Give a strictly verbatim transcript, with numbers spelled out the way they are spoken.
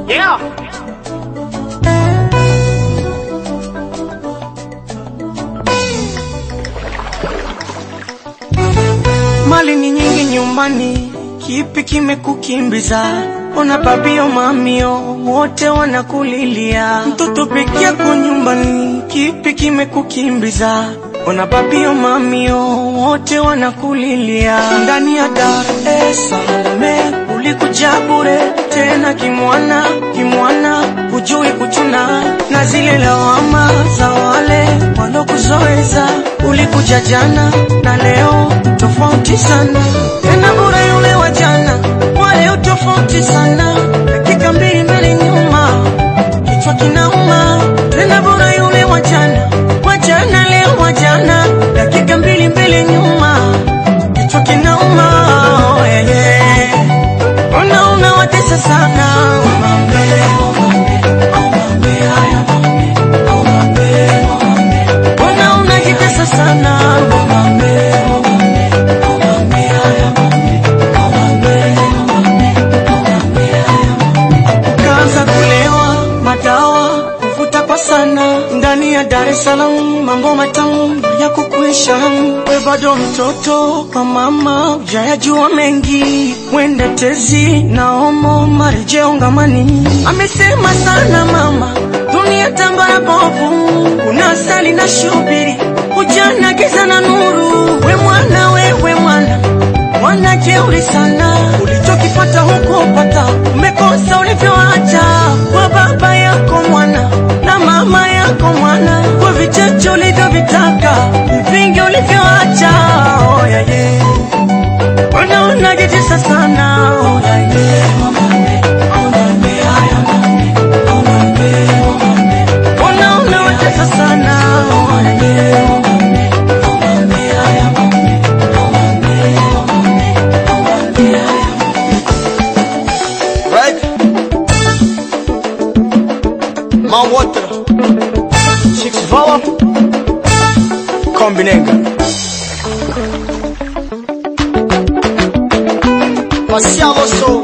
Yeah. Mali ni nyingi nyumbani, kipi kimekukimbiza? Ona babio mamio wote wanakulilia. Mtoto peke yako nyumbani, kipi kimekukimbiza? Ona babio mamio wote wanakulilia. Ndani ya Dar es Salaam ulikuja bure, tena kimwana kimwana, hujui kuchuna na zile lawama za wale walokuzoeza. Ulikuja jana na leo tofauti sana, tena bure yule wa jana, wale tofauti sana. Dakika mbili mbele nyuma, kichwa kinauma. Tena bure yule wa jana, wa jana leo wa jana, dakika mbili mbele nyuma, kichwa kinauma. Oh, yeah, yeah. Ona una watesa sana, umambe, umambe, umambe, haya umambe, umambe, umambe. Ona unajitesa sana, umambe, umambe, umambe, haya umambe, umambe, umambe, umambe, haya umambe. Kaanza kulewa madawa, kuvuta kwa sana. Ndani ya Dar es Salaam mambo matamu ya kukuisha. We bado mtoto kwa mama, hujayajua mengi. Wende tezi na homo marejeo ngamani. Amesema sana mama, dunia tambara bovu, kuna sali na shubiri, ujana giza na nuru. We mwana, we we mwana, mwana jeuri sana. Ulichokipata huko pata, umekosa ulivyoacha. Kwa baba yako mwana na mama yako mwana, kwa vichache ulivyovitaka, vingi ulivyoacha. Oh yeah yeah. Ona unajitesa sana. Oh yeah yeah. Umambe, umambe, haya umambe, umambe, umambe. Ona unajitesa sana. Oh yeah yeah. Umambe, umambe, haya umambe, umambe, umambe, umambe, haya umambe. Right? Man water Six Vala Kombinenga Marcial Osso